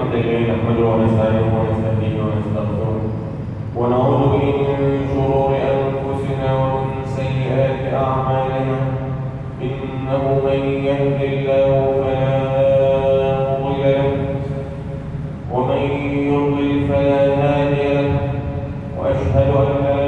الحمد لله نحمده ونستعينه ونستهديه ونستغفره ونعوذ به من شرور أنفسنا ومن سيئات أعمالنا إنه من يهد الله فلا مضل له ومن يضلل فلا هادي له وأشهد أن لا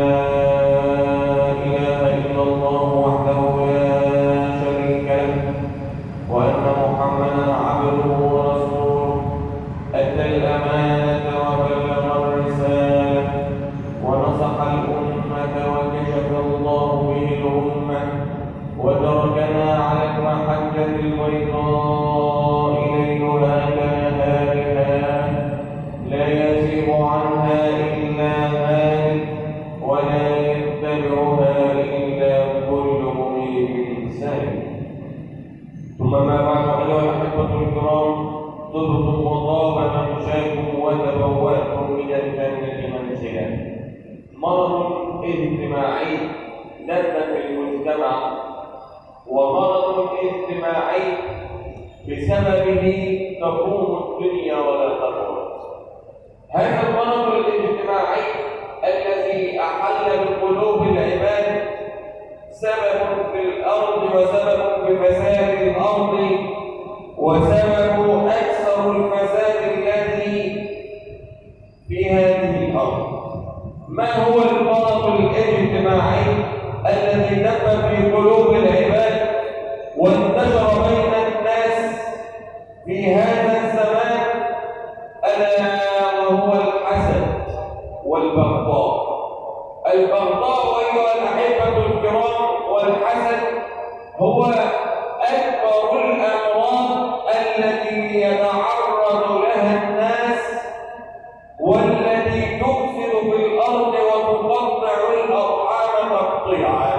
إله إلا الله وحده لا شريك له وأن محمدا عبده ورسوله أدى الأمانة وبلغ الرسالة ونصح الأمة وكشف الله به الأمة وتركنا على المحجة البيضاء ليلها كنهارها لا يزيغ عنها إلا هالك ولا يتبعها إلا كل منيب سالك. ثم ما بعد أيها الأحبة الكرام، طبتم وطاب ممشاكم وتبوأتم من الجنة منزلا. مرض اجتماعي دب في المجتمع، ومرض اجتماعي بسببه تقوم الدنيا ولا تقوم. هذا المرض الاجتماعي الذي أحل بقلوب العباد سبب في الأرض وسبب في فساد الأرض وسبب أكثر الفساد الذي في هذه الأرض. ما هو المرض الاجتماعي الذي دب في قلوب العباد وانتشر بين الناس في هذا الزمان؟ ألا وهو الحسد والبغضاء. البغضاء أيها الأحبة الكرام والحسد هو أكبر الأمراض التي يتعرض لها الناس والتي تفسد في الأرض وتقطع الأرحام تقطيعا.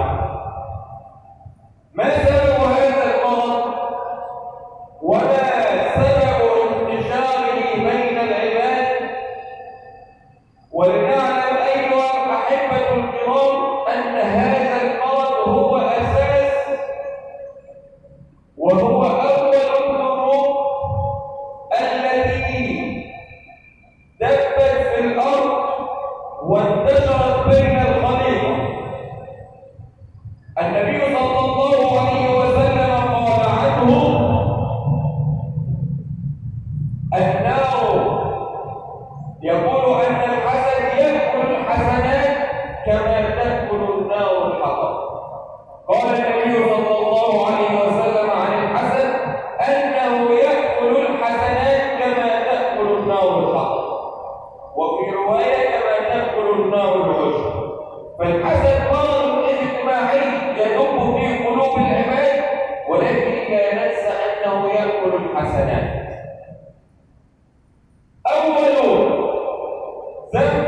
ما سبب هذا المرض؟ وما سبب انتشاره بين العباد؟ ولنعلم أيها الأحبة الكرام أن هذا المرض هو أساس وهو أول الذنوب التي دبت في الأرض وانتشرت بين الخليقة. النبي صلى الله عليه وسلم قال عنه النار، يقول أن الحسد يأكل الحسنات كما تأكل النار الحطب. قال النبي صلى الله عليه وسلم عن الحسد أنه يأكل الحسنات كما تأكل النار الحطب، وفي رواية كما تأكل النار العشب. فالحسد مرض اجتماعي يدب في قلوب العباد، ولكن لا ننسى أنه يأكل الحسنات. أول ذنب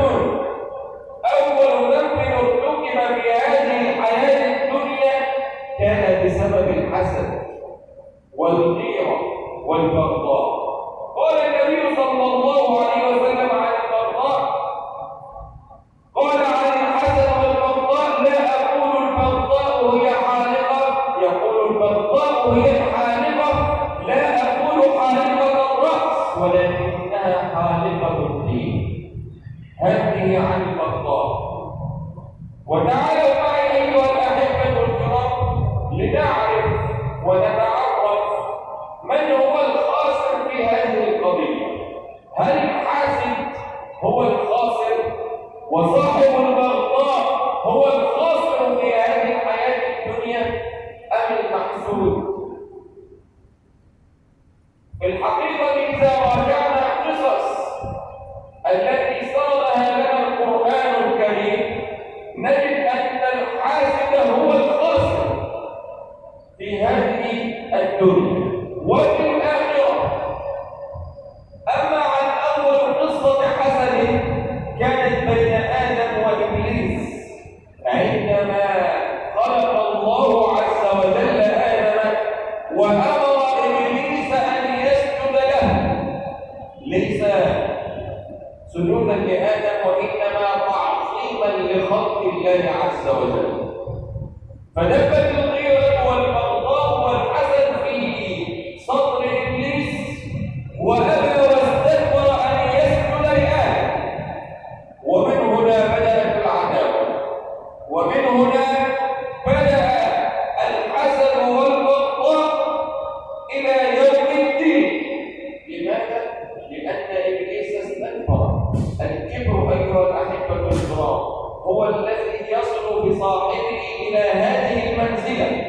ارتكب في هذه الحياة الدنيا كان بسبب الحسد والغيرة والبغضاء. قال النبي صلى الله عليه وسلم عن البغضاء، قال عن الحسد والبغضاء لا أقول البغضاء هي حالقة، يقول البغضاء هي الحالقة، لا أقول حالقة الرأس ولكنها حالقة الدين. هذه عن البغضاء. وتعالوا معي أيها الأحبة الكرام لنعرف ونتعرف من هو الخاسر في هذه القضية. هل الحاسد هو الخاسر وصاحب البغضاء هو الخاسر في هذه الحياة الدنيا أم المحسود؟ في الحقيقة إذا راجعنا القصص التي سردها لنا القرآن الكريم نجد أن الحاسد هو الخاسر في هذه الدنيا وفي الآخرة. أما عن أول قصة حسد كانت بين آدم وإبليس عندما خلق الله عز وجل آدم وأمر إبليس أن يسجد له، ليس سجودا لآدم وإنما تعظيما لخلق الله عز وجل. فدبت الغيرة والبغضاء والحسد في صدر إبليس وأبى واستكبر النار هو الذي يصل بصاحبه إلى هذه المنزلة.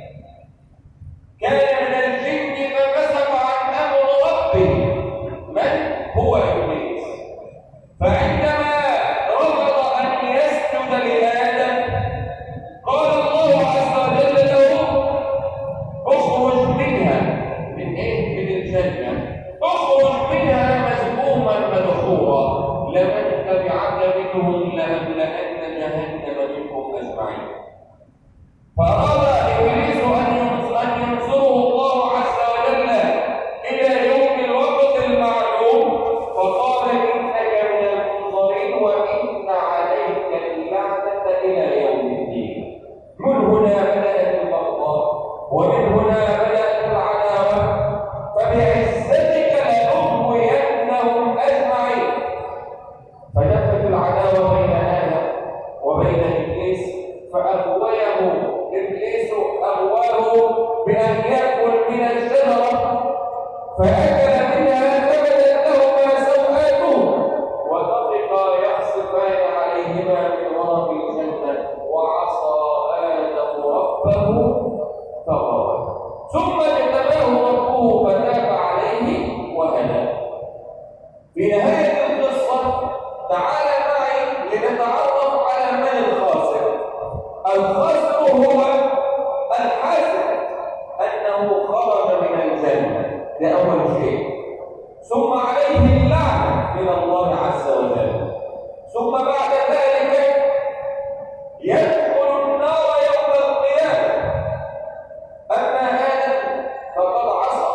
كان من الجن ففسق عن أمر ربه من هو إبليس، فعندما رفض أن يسجد لآدم قال الله عز وجل له اخرج منها. من إيه؟ من الجنة. اخرج منها مذموما مدحورا لمن تبعك منهم لأملأن جهنم منكم أجمعين. فأراد إبليس أن ينصره الله عز وجل إلى يوم الوقت المعلوم، فقال إنك من المنظرين وإن عليك اللعنة إلى يوم الدين. من هنا بدأت البغضاء ومن هنا بدأت العداوة، فبعزتك لأغوينهم أجمعين. فدخلت العداوة بين آدم وبين إبليس، فأغويه إبليس أغواه بأن يأكل من الشجرة، فأكل منها فبدت لهما سوآتهما وطفقا يخصفان عليهما من ورق الجنة وعصى آدم ربه فغوى. ثم اجتباه ربه فتاب عليه وهداه. في نهاية القصة تعال معي لنتعرف على من الخاسر. الخاسر هو الحاسد، أنه خرج من الجنة، ده أول شيء. ثم عليه اللعنة من الله عز وجل. ثم بعد ذلك يدخل النار يوم القيامة. أما آدم فقد عصى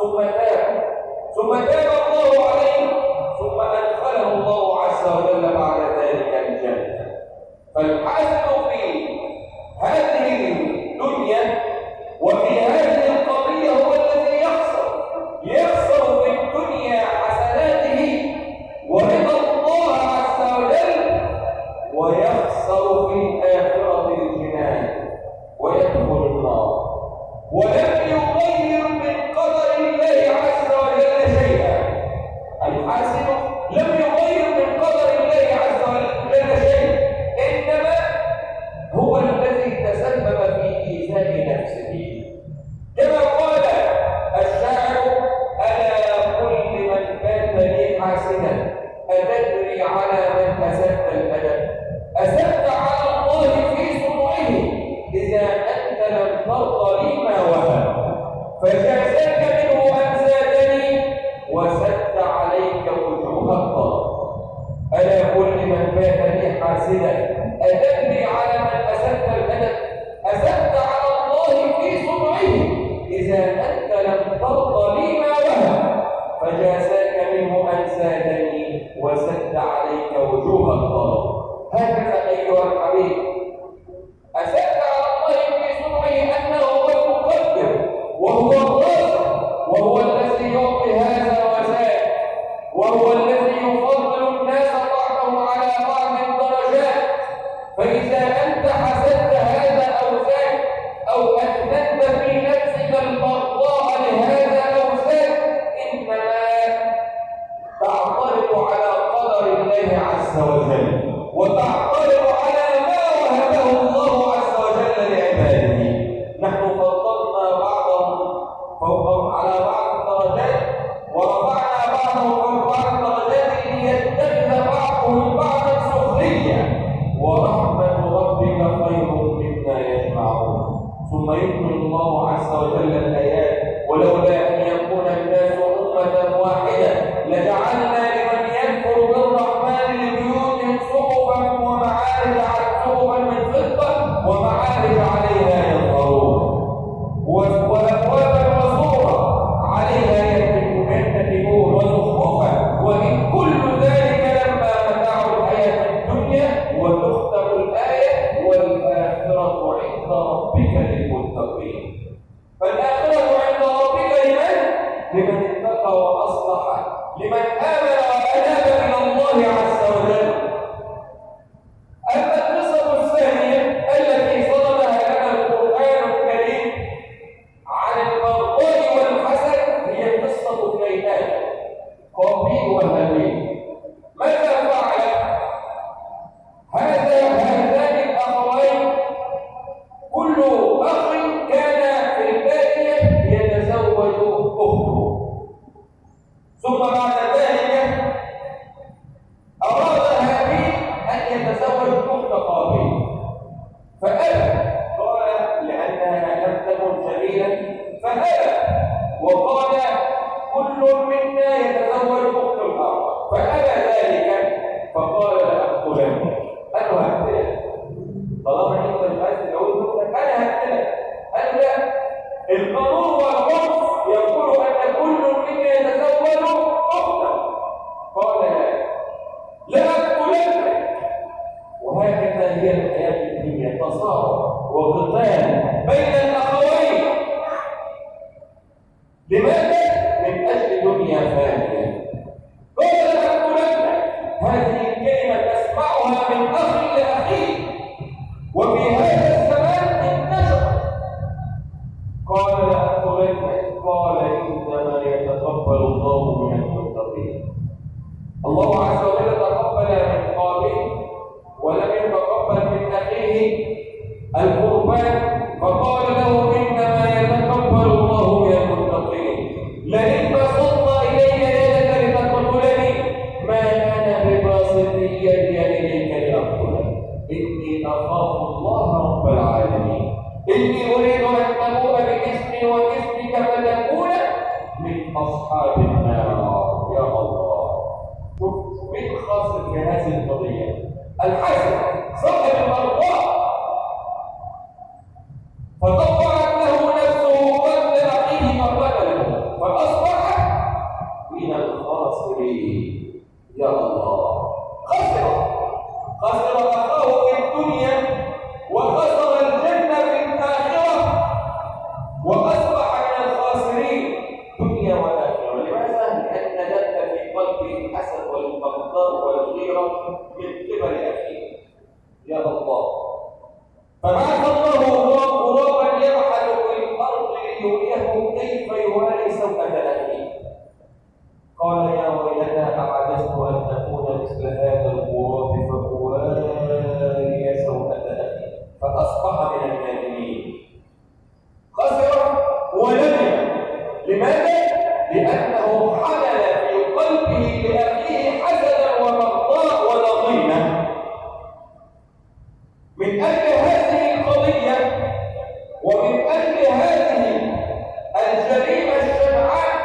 ثم تاب الله عليه، ثم أدخله الله عز وجل بعد ذلك الجنة. فالحاسد في هذه الدنيا وفي هذه القضية هو الذي يخسر في الدنيا حسناته ورضا الله عز وجل، ويخسر في الآخرة الجنان ويدخل النار، ولم يغير من قدر الله عز وجل شيئا. الحاسد لم يغير من قدر الله عز وجل شيئا، إنما هو الذي تسبب في إيذاء نفسه. كما قال الشاعر: ألا كل من بات لي حاسدا أتدري على من أسدت الأدب؟ أسدت على الله في صنعه إذا أنت لم ترضى لي ما وهب، فجازاك منه أن زادني وسد عليك وجوه الطرب. ألا كل من بات لي حاسدا أتدري على من أسدت الأدب؟ أسدت على الله في صنعه إذا أنت لم ترضى لي ما وهب، فجازاك منه أن زادني وسد عليك وجوه الطرب. هكذا أيها الحبيب، أسدت على الله في صنعه أنه هو المقدر وهو الرازق وهو الذي يعطي هذا وذاك، وهو الذي يفضل الناس بعضهم على بعض درجات. فإذا أنت حسدت هي الحياة الدنيا، تصارع وقتال بين الأخوين. لماذا؟ من أجل دنيا فانية. قال لأقولن، هذه الكلمة تسمعها من أخ لأخيه، وفي هذا الزمان انتشرت. قال لأقولن، قال إنما يتقبل الله من المتقين. الله عز وجل تقبل من قابل ولم يتقبل من أخيه القربان، فقال له إنما يتقبل الله من المتقين. لئن بسطت إلي يدك لتقتلني ما أنا بباسط يدي إليك لأقتلك، إني أخاف الله رب العالمين، إني أريد أن تبوء باسمي واسمك فتكون من أصحاب النار. يا الله، شوف مين خاص في هذه القضية؟ الحسن صاحب المرضى، فطبعت له نفسه قتل أخيه فقتله فأصبح من الخاسرين. يا الله، خسر أخاه في الدنيا وخسر الجنة في الآخرة وأصبح من الخاسرين دنيا وآخرة. لماذا؟ لأن دب في قلبه الحسد والبغضاء والغيرة من قبل أخيه. يا الله، فبعث الله غرابا يبحث في الأرض ليريه كيف يواري سوءة أخيه. قال يا ويلتى أعجزت أن تكون مثل هذا الغراب فأواري سوءة أخي، فأصبح من النادمين. خسر وندم. لماذا؟ لأنه حمل في قلبه لأخيه حسدا وبغضاء وضغينة. من أجل هذه القضية ومن أجل هذه الجريمة الشنعاء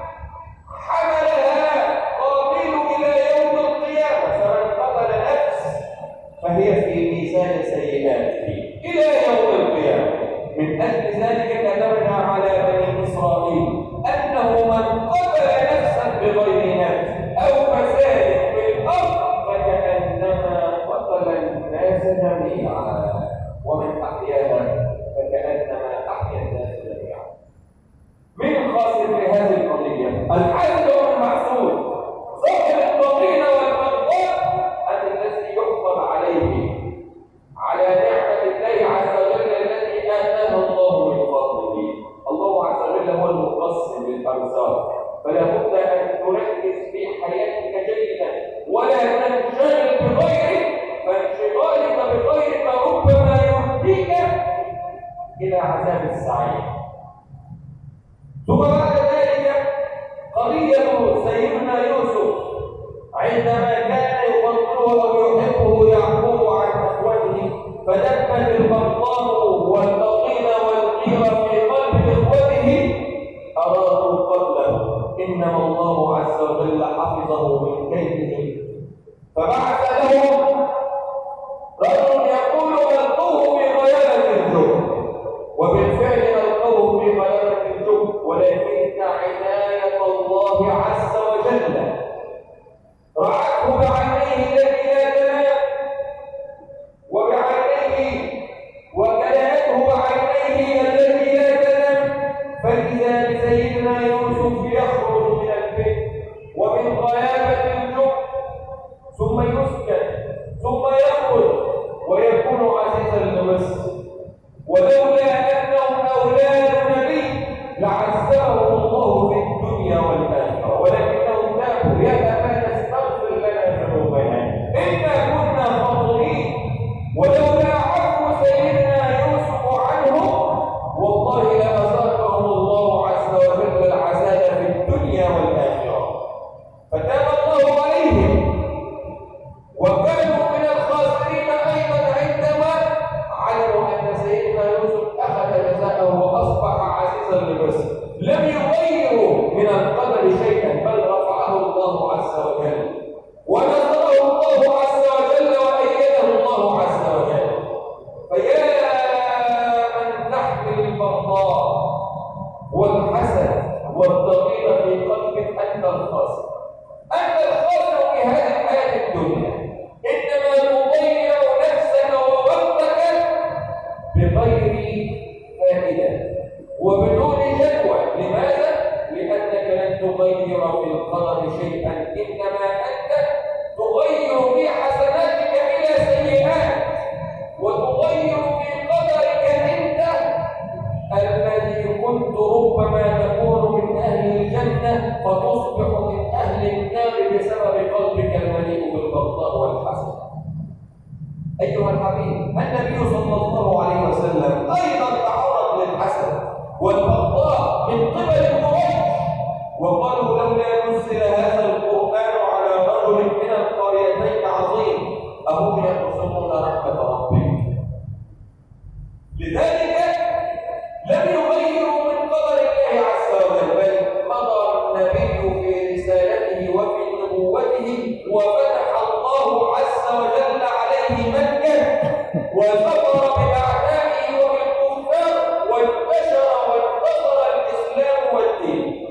حملها قابيل إلى يوم القيامة، فمن قتل نفس فهي في ميزان سيئاته إلى يوم القيامة. من أجل ذلك كتبنا على بني إسرائيل أنه من قتل نفسا بغير نفس أو فساد في الأرض فكأنما قتل الناس جميعا، ومن أحياها فكأنما أحيا الناس جميعا. من خاسر في هذه القضية؟ الحسد والمحسود، صاحب الضغينة والبغضاء الذي يحكم عليه على نعمة الله عز وجل التي آتاها الله من فضله. الله عز وجل هو المقسم للأرزاق، فلا بد أن تركز في حياتك جيدا ولا تنشغل بغيرك، فانشغالك بغيرك ربما يهديك إلى عذاب السعير. ثم بعد ذلك قضية سيدنا يوسف عندما كان يفضله أو يحبه يعقوب عن أخوته، فدبت البغضاء والضغينة والغيرة في قلب إخوته أرادوا قتله، إنما الله عز وجل حفظه من كيدهم، فبعث لهم رجل يقول ألقوه في غيابة الجب، وبالفعل ألقوه في غيابة الجب، ولكن عناية الله عز وجل رعته بعينيه التي لا إنما أنت تغير في حسناتك إلى سيئات، وتغير في قدرك أنت الذي كنت ربما تكون من أهل الجنة فتصبح من أهل النار بسبب قلبك المليء بالبغضاء والحسد. أيها الحبيب، النبي صلى الله عليه وسلم أيضا تعرض للحسد والبغضاء من قبل قريش، وقالوا لولا نزل هذا القرآن على رجل من القريتين عظيم أهم يقصدون رحمة ربك. لذلك لم يغيروا من قدر الله عز وجل، بل مضى النبي في رسالته وفي نبوته وفتح الله عز وجل عليه مكة وظفر بأعدائه وبالكفار وانتشر الإسلام والدين.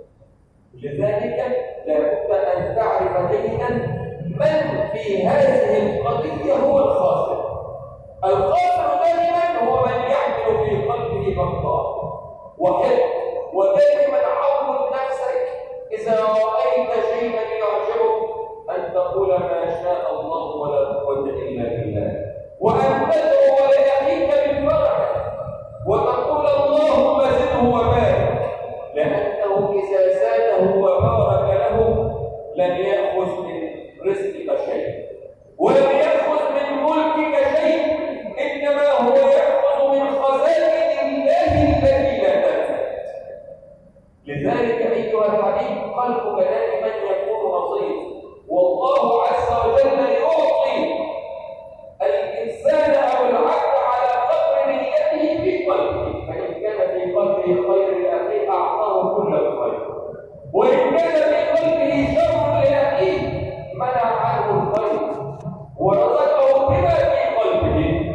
لذلك لا بد أن تعرف جيدا من في هذه القضية هو الخاسر. الخاسر دائما هو من يحمل في قلبه بغضاء وحقد، ودائما عود نفسك إذا رأيت شيئا يعجبك أن تقول ما شاء الله ولا قوة إلا بالله، وأن تدعو لأخيك بالبركة وتقول اللهم زده وبارك، لأنه إذا زاده وبارك له لم يأخذ من رزقك شيء ولم يأخذ من ملكك شيء، إنما هو يأخذ من خزائن الله التي لا تنفد. لذلك أيها الحبيب قلبك دائما يكون نصيب، والله عز وجل يعطي الإنسان أو العبد على قدر نيته في قلبه، فإن كان في قلبه خير لأخيه أعطاه كل الخير، وإن كان في قلبه شر لأخيه منع عنه الخير ورزقه بما في قلبه.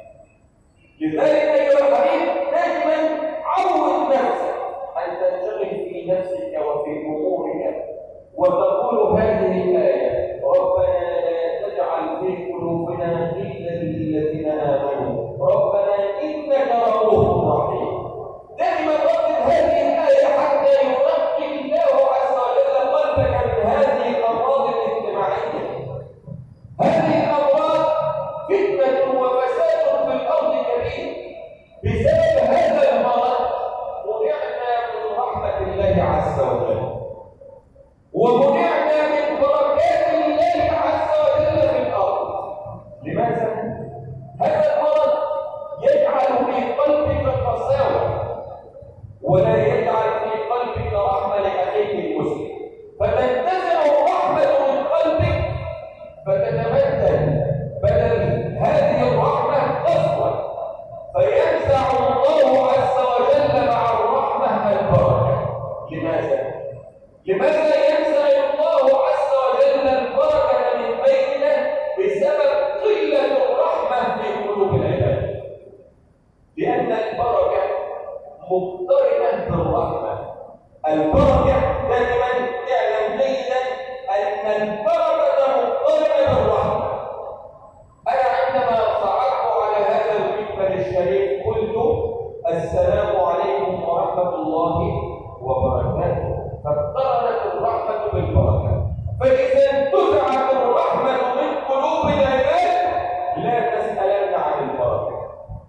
لذلك أيها الحبيب دائما عود نفسك أن تنشغل في نفسك وفي أمورك وتقول هذه الآية: ربنا لا تجعل في قلوبنا غلا للذين آمنوا ربنا إنك رؤوف رحيم. دائما ردد هذه الآية حتى ينقي الله عز وجل قلبك من هذه الأمراض الاجتماعية. هذه الأمراض فتنة وفساد في الأرض كبير. بسبب هذا المرض منعنا من رحمة الله عز وجل، ومنعنا من بركات الله عز وجل في الأرض. لماذا؟ هذا المرض يجعل في قلبك قساوة ولا يجعل في قلبك رحمة لأخيك المسلم، فتنتزع الرحمة من قلبك فتتبدل بدل هذه الرحمة قسوة، فينزع الله عز وجل مع الرحمة البركة. لماذا؟ لماذا ينزع الله عز وجل البركة من بيننا؟ بسبب قلة الرحمة في قلوب العباد، لأن البركة مقترنة بالرحمة. البركة دائما اعلم جيدا أن البركة مقترنة بالرحمة. أنا عندما صعدت على هذا المنبر الشريف قلت: السلام عليكم ورحمة الله وبركاته، فاقترنت الرحمة بالبركة. فإذا انتزعت الرحمة من قلوب العباد لا تسألن عن البركة.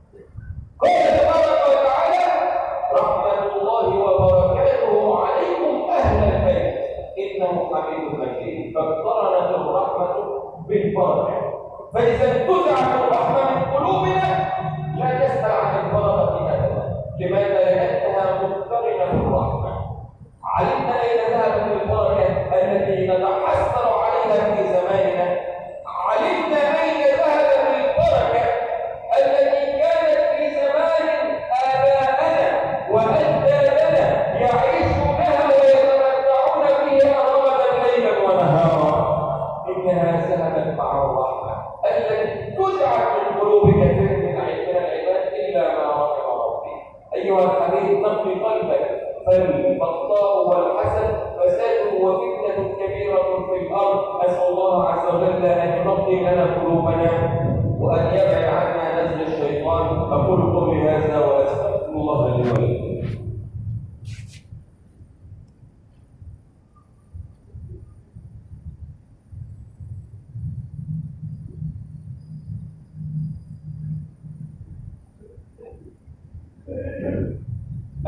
قال تبارك وتعالى: رحمة الله وبركاته عليكم أهل البيت إنه حميد مجيد. فاقترنت الرحمة بالبركة، فإذا انتزعت الرحمة من قلوبنا لا تسأل عن البركة أبدا. لماذا؟ لأنها مقترنة بالرحمة. علمنا أين ذهبت البركة التي نتحسر عليها في زماننا؟ علمنا أين ذهبت البركة التي كانت في زمان آبائنا وأجدادنا يعيشونها ويتمتعون فيها رغدا ليلا ونهارا؟ إنها ذهبت مع الرحمة التي تزعت من قلوب كثير من العباد إلا ما رحم ربي. أيها الحبيب نقي قلبك، فالبغضاء والحسد فساد وفتنة كبيرة في الأرض. أسأل الله عز وجل أن ينقي لنا قلوبنا وأن يبعد عنا نزل الشيطان. أقول قولي هذا وأستغفر الله لي ولكم.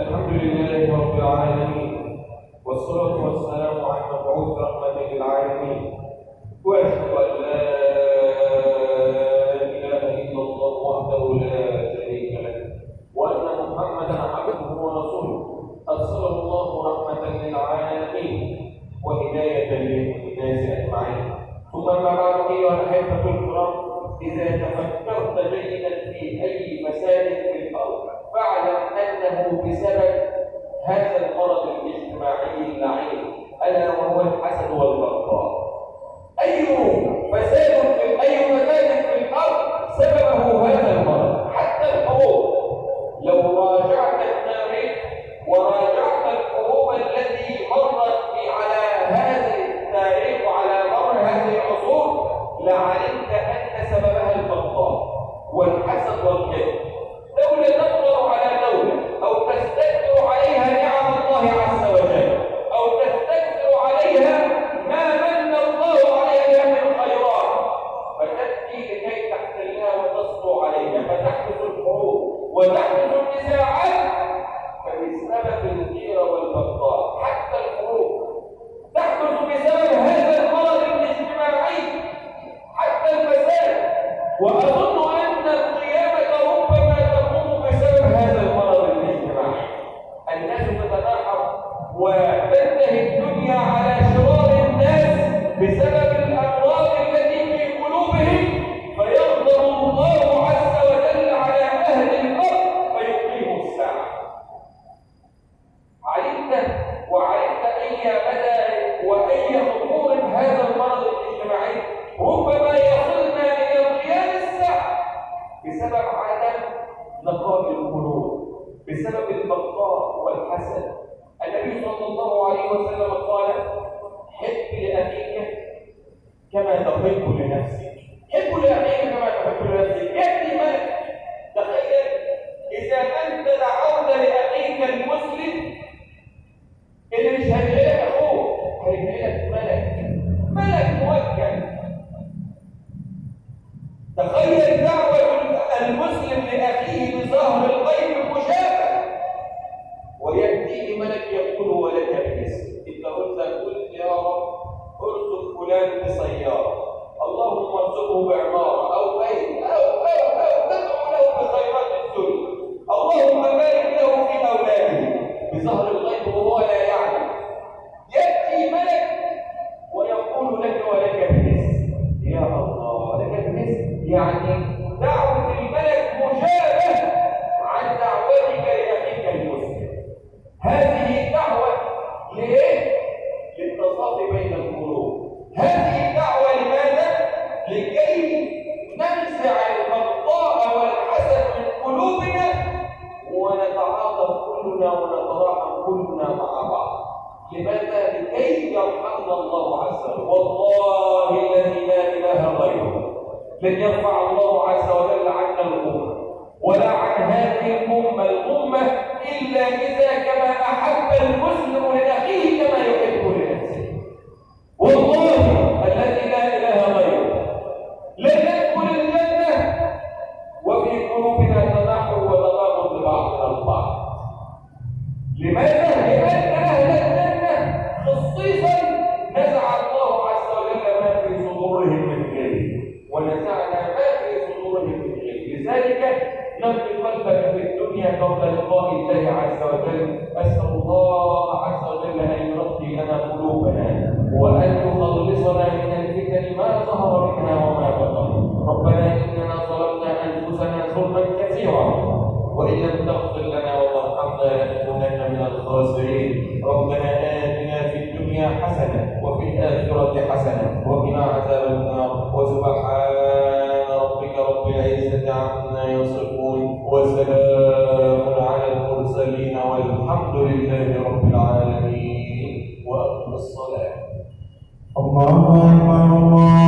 الحمد لله رب العالمين، والصلاة والسلام على المبعوث رحمة للعالمين، وأشهد أن لا إله إلا الله وحده لا شريك له، وأن محمدا عبده ورسوله أرسله الله رحمة للعالمين وهداية للناس أجمعين. ثم ما بعد أيها الأحبة الكرام، إذا تفكرت جيدا في أي فساد في الأرض فاعلم أنه بسبب هذا المرض الاجتماعي اللعين، ألا وهو الحسد والبغضاء. أي فساد في الأرض سببه هذا المرض. حتى الحروب، لو راجعت التاريخ وراجعت الحروب التي مرت على هذا التاريخ وعلى مر هذه العصور لعلمت أن سببها البغضاء والحسد والكذب. دولة تقدر على دولة أو تستكثر عليها نعم الله عز وجل، أو تستكثر عليها ما من الله عليها من الخيرات، فتأتي لكي تحتلها وتصبو عليها، فتحدث الحروب وتحدث النزاعات فبسبب الغيرة والبغضاء. حتى الحروب تحدث بسبب هذا المرض الاجتماعي، حتى الفساد. وأظن أن القيامة ربما تقوم بسبب هذا المرض الاجتماعي. الناس تتناحر وتنتهي الدنيا على شرار الناس بسبب الأمراض التي في قلوبهم، فيغضب الله عز وجل على أهل الأرض فيقيم الساعة. وعرفت أي مدى وأي خطورة هذا المرض الاجتماعي. ربما يصلنا إلى قيام الساعة بسبب عدم نقاء القلوب، بسبب البغضاء والحسد. النبي صلى الله عليه وسلم قال: حب لأخيك كما تحب لنفسك. حب لأخيك كما تحب لنفسك. يأتي ملك، تخيل إذا أنت دعوت لأخيك المسلم اللي مش هيدعي لك أخوه، هيدعي لك ملك موكل. تخيل دعوة المسلم لأخيه بظهر الغيب مشابه، ويأتيه ملك يقول: ولك باسم. إذا قلت يا رب ارزق فلان بسيارة، اللهم ارزقه بعمارة أو بيت أو تدعو له بخيرات الدنيا، اللهم بارك له في أولاده، بظهر الغيب وهو لا يعلم. يأتي ملك ويقول لك: ولك باسم. يا الله، لك باسم يعني دعوة الملك مشابه عن دعوتك لأخيك المسلم. هذه دعوة لإيه؟ للتصافي بين القلوب. هذه دعوة لماذا؟ لكي ننزع البغضاء والحسد من قلوبنا ونتعاطف كلنا ونتراحم كلنا مع بعض. لماذا؟ لكي يرحمنا الله عز وجل. والله الذي لا إله غيره لن يرفع الله عز وجل عنا الأمة ولا عن هذه الأمة إلا إذا كما أحب المسلم لأخيه كما يحب لنفسه. والله الذي لا إله غيره لن ندخل الجنة وفي قلوبنا تناحر وتغاضب لبعضنا البعض. لماذا؟ لأن أهل الجنة خصيصا نزع الله عز وجل ما في صدورهم من غيره، ونزعنا ما في صدورهم من غيره. لذلك نلقي قلبك في الدنيا قبل لقاء الله عز وجل. أسأل الله عز وجل أن يرضي لنا قلوبنا وأن يخلصنا من الفتن ما ظهر منها وما بطن. ربنا إننا ظلمنا أنفسنا ظلما كثيرا، وإن لم تغفر لنا وترحمنا لنكونن من الخاسرين. ربنا آتنا في الدنيا حسنة وفي الآخرة حسنة وقنا عذاب النار. وسبحان ربك رب العزة عما يصفون، وسلام على المرسلين، والحمد لله رب العالمين. وأقم الصلاة. الله أكبر. الله